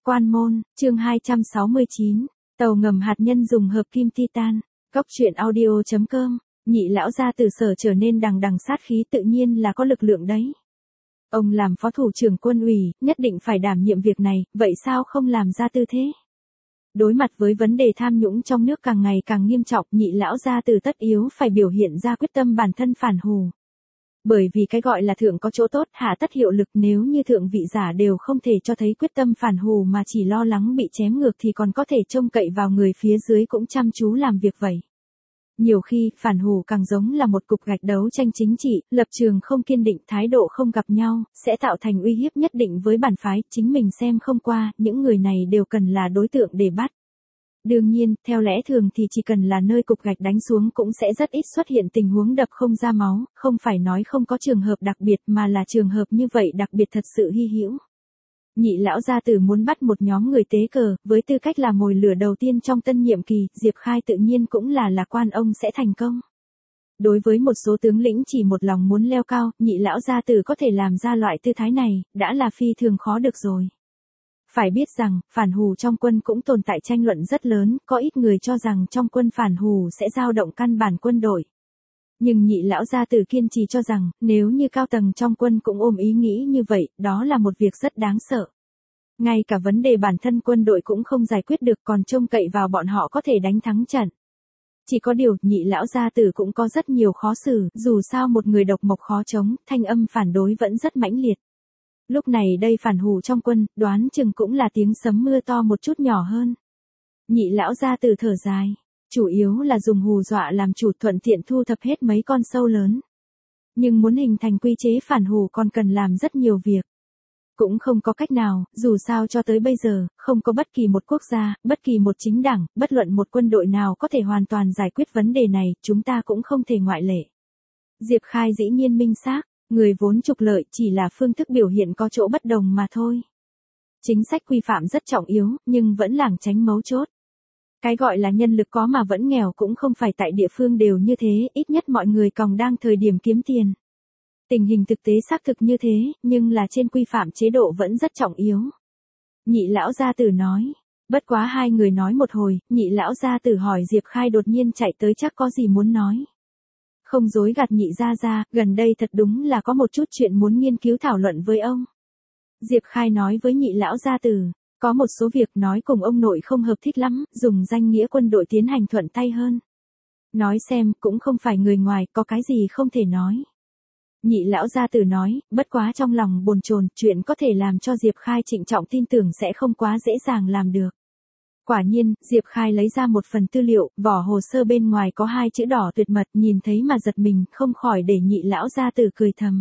Quan môn, chương 269, tàu ngầm hạt nhân dùng hợp kim titan. Góc truyện audio.com, Nhị lão gia từ Sở trở nên đằng đằng sát khí, tự nhiên là có lực lượng đấy. Ông làm phó thủ trưởng quân ủy, nhất định phải đảm nhiệm việc này, vậy sao không làm ra tư thế? Đối mặt với vấn đề tham nhũng trong nước càng ngày càng nghiêm trọng, Nhị lão gia từ tất yếu phải biểu hiện ra quyết tâm bản thân phản hù. Bởi vì cái gọi là thượng có chỗ tốt, hạ tất hiệu lực, nếu như thượng vị giả đều không thể cho thấy quyết tâm phản hù mà chỉ lo lắng bị chém ngược thì còn có thể trông cậy vào người phía dưới cũng chăm chú làm việc vậy. Nhiều khi, phản hù càng giống là một cục gạch đấu tranh chính trị, lập trường không kiên định, thái độ không gặp nhau, sẽ tạo thành uy hiếp nhất định với bản phái, chính mình xem không qua, những người này đều cần là đối tượng để bắt. Đương nhiên, theo lẽ thường thì chỉ cần là nơi cục gạch đánh xuống cũng sẽ rất ít xuất hiện tình huống đập không ra máu, không phải nói không có trường hợp đặc biệt mà là trường hợp như vậy đặc biệt thật sự hy hữu. Nhị lão gia tử muốn bắt một nhóm người tế cờ, với tư cách là mồi lửa đầu tiên trong tân nhiệm kỳ, Diệp Khai tự nhiên cũng là lạc quan ông sẽ thành công. Đối với một số tướng lĩnh chỉ một lòng muốn leo cao, nhị lão gia tử có thể làm ra loại tư thái này, đã là phi thường khó được rồi. Phải biết rằng, phản hù trong quân cũng tồn tại tranh luận rất lớn, có ít người cho rằng trong quân phản hù sẽ dao động căn bản quân đội. Nhưng nhị lão gia tử kiên trì cho rằng, nếu như cao tầng trong quân cũng ôm ý nghĩ như vậy, đó là một việc rất đáng sợ. Ngay cả vấn đề bản thân quân đội cũng không giải quyết được, còn trông cậy vào bọn họ có thể đánh thắng trận. Chỉ có điều, nhị lão gia tử cũng có rất nhiều khó xử, dù sao một người độc mộc khó chống, thanh âm phản đối vẫn rất mãnh liệt. Lúc này đây phản hù trong quân, đoán chừng cũng là tiếng sấm mưa to một chút nhỏ hơn. Nhị lão gia tử thở dài, chủ yếu là dùng hù dọa làm chủ, thuận tiện thu thập hết mấy con sâu lớn. Nhưng muốn hình thành quy chế phản hù còn cần làm rất nhiều việc. Cũng không có cách nào, dù sao cho tới bây giờ, không có bất kỳ một quốc gia, bất kỳ một chính đảng, bất luận một quân đội nào có thể hoàn toàn giải quyết vấn đề này, chúng ta cũng không thể ngoại lệ. Diệp Khai dĩ nhiên minh xác, người vốn trục lợi chỉ là phương thức biểu hiện có chỗ bất đồng mà thôi. Chính sách quy phạm rất trọng yếu, nhưng vẫn lảng tránh mấu chốt. Cái gọi là nhân lực có mà vẫn nghèo cũng không phải tại địa phương đều như thế, ít nhất mọi người còn đang thời điểm kiếm tiền. Tình hình thực tế xác thực như thế, nhưng là trên quy phạm chế độ vẫn rất trọng yếu. Nhị lão gia tử nói. Bất quá hai người nói một hồi, nhị lão gia tử hỏi Diệp Khai đột nhiên chạy tới chắc có gì muốn nói. Không dối gạt nhị gia, gần đây thật đúng là có một chút chuyện muốn nghiên cứu thảo luận với ông. Diệp Khai nói với nhị lão gia tử, có một số việc nói cùng ông nội không hợp thích lắm, dùng danh nghĩa quân đội tiến hành thuận tay hơn. Nói xem, cũng không phải người ngoài, có cái gì không thể nói. Nhị lão gia tử nói, bất quá trong lòng bồn chồn, chuyện có thể làm cho Diệp Khai trịnh trọng tin tưởng sẽ không quá dễ dàng làm được. Quả nhiên, Diệp Khai lấy ra một phần tư liệu, vỏ hồ sơ bên ngoài có hai chữ đỏ tuyệt mật, nhìn thấy mà giật mình, không khỏi để nhị lão gia tử cười thầm.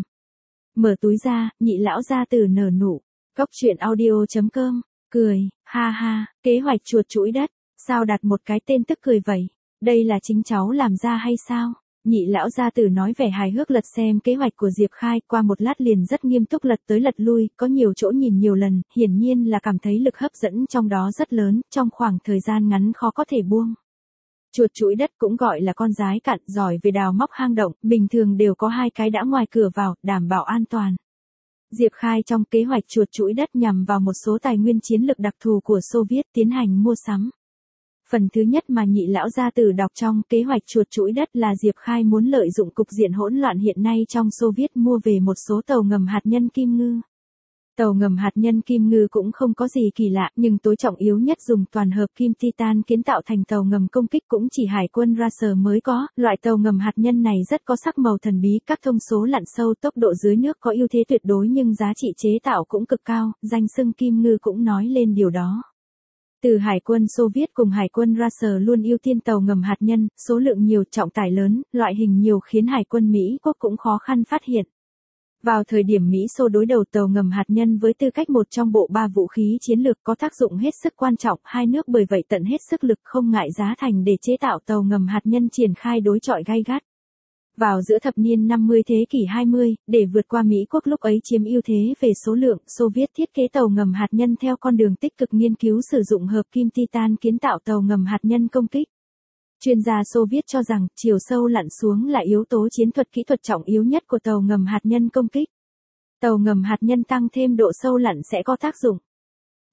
Mở túi ra, nhị lão gia tử nở nụ. Góc truyện audio.com, cười, ha ha, kế hoạch chuột chuỗi đất, sao đặt một cái tên tức cười vậy, đây là chính cháu làm ra hay sao? Nhị lão gia tử nói vẻ hài hước lật xem kế hoạch của Diệp Khai, qua một lát liền rất nghiêm túc lật tới lật lui, có nhiều chỗ nhìn nhiều lần, hiển nhiên là cảm thấy lực hấp dẫn trong đó rất lớn, trong khoảng thời gian ngắn khó có thể buông. Chuột chuỗi đất cũng gọi là con rái cạn, giỏi về đào móc hang động, bình thường đều có hai cái đã ngoài cửa vào, đảm bảo an toàn. Diệp Khai trong kế hoạch chuột chuỗi đất nhằm vào một số tài nguyên chiến lược đặc thù của Xô Viết tiến hành mua sắm. Phần thứ nhất mà nhị lão gia tử đọc trong kế hoạch chuột chuỗi đất là Diệp Khai muốn lợi dụng cục diện hỗn loạn hiện nay trong Xô Viết mua về một số tàu ngầm hạt nhân Kim Ngư. Tàu ngầm hạt nhân Kim Ngư cũng không có gì kỳ lạ, nhưng tối trọng yếu nhất dùng toàn hợp kim titan kiến tạo thành tàu ngầm công kích cũng chỉ hải quân Racer mới có. Loại tàu ngầm hạt nhân này rất có sắc màu thần bí, các thông số lặn sâu, tốc độ dưới nước có ưu thế tuyệt đối nhưng giá trị chế tạo cũng cực cao, danh xưng Kim Ngư cũng nói lên điều đó. Từ Hải quân Xô Viết cùng Hải quân Racer luôn ưu tiên tàu ngầm hạt nhân, số lượng nhiều, trọng tải lớn, loại hình nhiều khiến Hải quân Mỹ quốc cũng khó khăn phát hiện. Vào thời điểm Mỹ Xô đối đầu tàu ngầm hạt nhân với tư cách một trong bộ ba vũ khí chiến lược có tác dụng hết sức quan trọng, hai nước bởi vậy tận hết sức lực không ngại giá thành để chế tạo tàu ngầm hạt nhân triển khai đối chọi gay gắt. Vào giữa thập niên 50 thế kỷ 20, để vượt qua Mỹ quốc lúc ấy chiếm ưu thế về số lượng, Xô Viết thiết kế tàu ngầm hạt nhân theo con đường tích cực nghiên cứu sử dụng hợp kim titan kiến tạo tàu ngầm hạt nhân công kích. Chuyên gia Xô Viết cho rằng, chiều sâu lặn xuống là yếu tố chiến thuật kỹ thuật trọng yếu nhất của tàu ngầm hạt nhân công kích. Tàu ngầm hạt nhân tăng thêm độ sâu lặn sẽ có tác dụng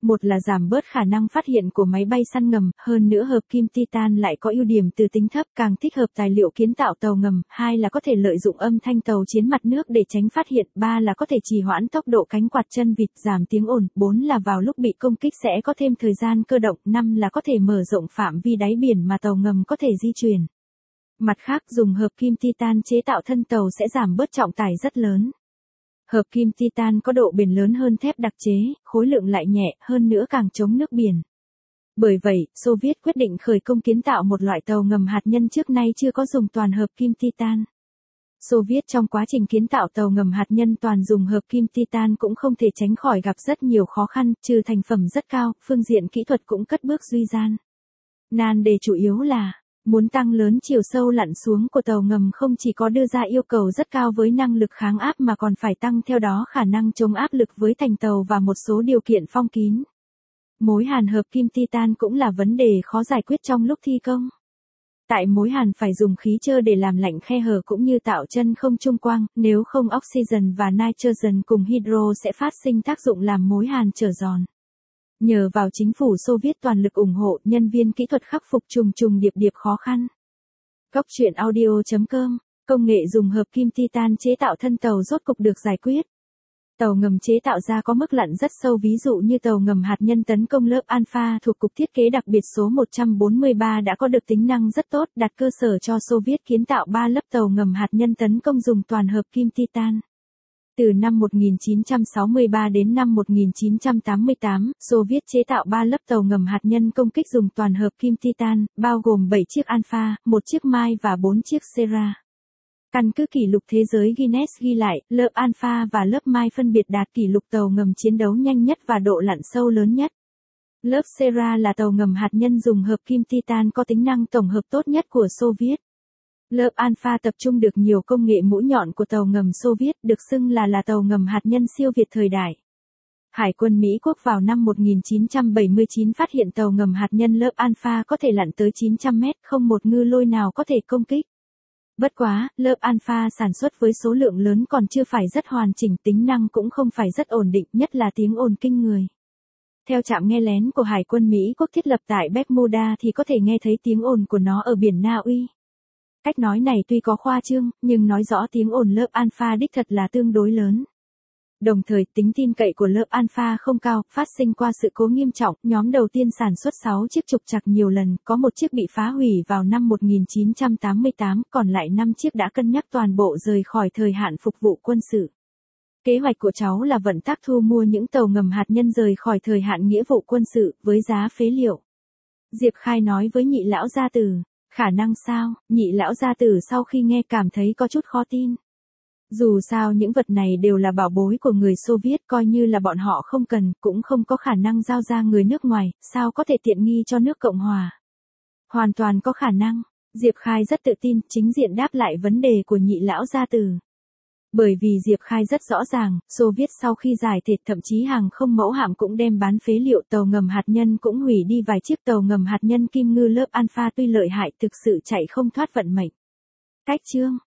Một là giảm bớt khả năng phát hiện của máy bay săn ngầm, hơn nữa hợp kim titan lại có ưu điểm từ tính thấp càng thích hợp tài liệu kiến tạo tàu ngầm, hai là có thể lợi dụng âm thanh tàu chiến mặt nước để tránh phát hiện, ba là có thể trì hoãn tốc độ cánh quạt chân vịt, giảm tiếng ồn, bốn là vào lúc bị công kích sẽ có thêm thời gian cơ động, năm là có thể mở rộng phạm vi đáy biển mà tàu ngầm có thể di chuyển. Mặt khác, dùng hợp kim titan chế tạo thân tàu sẽ giảm bớt trọng tải rất lớn. Hợp kim titan có độ bền lớn hơn thép đặc chế, khối lượng lại nhẹ, hơn nữa càng chống nước biển. Bởi vậy, Xô Viết quyết định khởi công kiến tạo một loại tàu ngầm hạt nhân trước nay chưa có dùng toàn hợp kim titan. Xô Viết trong quá trình kiến tạo tàu ngầm hạt nhân toàn dùng hợp kim titan cũng không thể tránh khỏi gặp rất nhiều khó khăn, trừ thành phẩm rất cao, phương diện kỹ thuật cũng cất bước duy gian. Nan đề chủ yếu là muốn tăng lớn chiều sâu lặn xuống của tàu ngầm không chỉ có đưa ra yêu cầu rất cao với năng lực kháng áp mà còn phải tăng theo đó khả năng chống áp lực với thành tàu và một số điều kiện phong kín. Mối hàn hợp kim titan cũng là vấn đề khó giải quyết trong lúc thi công. Tại mối hàn phải dùng khí trơ để làm lạnh khe hở cũng như tạo chân không trung quang, nếu không oxygen và nitrogen cùng hydro sẽ phát sinh tác dụng làm mối hàn trở giòn. Nhờ vào chính phủ Xô Viết toàn lực ủng hộ, nhân viên kỹ thuật khắc phục trùng trùng điệp điệp khó khăn. Góc truyện audio.com, công nghệ dùng hợp kim titan chế tạo thân tàu rốt cục được giải quyết. Tàu ngầm chế tạo ra có mức lặn rất sâu, ví dụ như tàu ngầm hạt nhân tấn công lớp Alpha thuộc cục thiết kế đặc biệt số 143 đã có được tính năng rất tốt, đặt cơ sở cho Xô Viết kiến tạo 3 lớp tàu ngầm hạt nhân tấn công dùng toàn hợp kim titan. Từ năm 1963 đến năm 1988, Xô Viết chế tạo 3 lớp tàu ngầm hạt nhân công kích dùng toàn hợp kim titan, bao gồm 7 chiếc Alpha, 1 chiếc Mike và 4 chiếc Sierra. Căn cứ kỷ lục thế giới Guinness ghi lại, lớp Alpha và lớp Mike phân biệt đạt kỷ lục tàu ngầm chiến đấu nhanh nhất và độ lặn sâu lớn nhất. Lớp Sierra là tàu ngầm hạt nhân dùng hợp kim titan có tính năng tổng hợp tốt nhất của Xô Viết. Lớp Alpha tập trung được nhiều công nghệ mũi nhọn của tàu ngầm Xô Viết, được xưng là tàu ngầm hạt nhân siêu việt thời đại. Hải quân Mỹ Quốc vào năm 1979 phát hiện tàu ngầm hạt nhân lớp Alpha có thể lặn tới 900 mét, không một ngư lôi nào có thể công kích. Bất quá, lớp Alpha sản xuất với số lượng lớn còn chưa phải rất hoàn chỉnh, tính năng cũng không phải rất ổn định, nhất là tiếng ồn kinh người. Theo trạm nghe lén của Hải quân Mỹ Quốc thiết lập tại Bermuda thì có thể nghe thấy tiếng ồn của nó ở biển Na Uy. Cách nói này tuy có khoa trương, nhưng nói rõ tiếng ồn lớp Alpha đích thật là tương đối lớn. Đồng thời, tính tin cậy của lớp Alpha không cao, phát sinh qua sự cố nghiêm trọng, nhóm đầu tiên sản xuất 6 chiếc trục trặc nhiều lần, có một chiếc bị phá hủy vào năm 1988, còn lại 5 chiếc đã cân nhắc toàn bộ rời khỏi thời hạn phục vụ quân sự. Kế hoạch của cháu là vận tác thu mua những tàu ngầm hạt nhân rời khỏi thời hạn nghĩa vụ quân sự, với giá phế liệu. Diệp Khai nói với Nhị lão gia tử, khả năng sao? Nhị lão gia tử sau khi nghe cảm thấy có chút khó tin. Dù sao những vật này đều là bảo bối của người Xô Viết, coi như là bọn họ không cần, cũng không có khả năng giao ra người nước ngoài, sao có thể tiện nghi cho nước Cộng Hòa. Hoàn toàn có khả năng, Diệp Khai rất tự tin, chính diện đáp lại vấn đề của Nhị lão gia tử. Bởi vì Diệp Khai rất rõ ràng, Xô Viết sau khi giải thể thậm chí hàng không mẫu hạm cũng đem bán phế liệu, tàu ngầm hạt nhân cũng hủy đi vài chiếc tàu ngầm hạt nhân Kim Ngư lớp Alpha tuy lợi hại thực sự chạy không thoát vận mệnh. Cách chương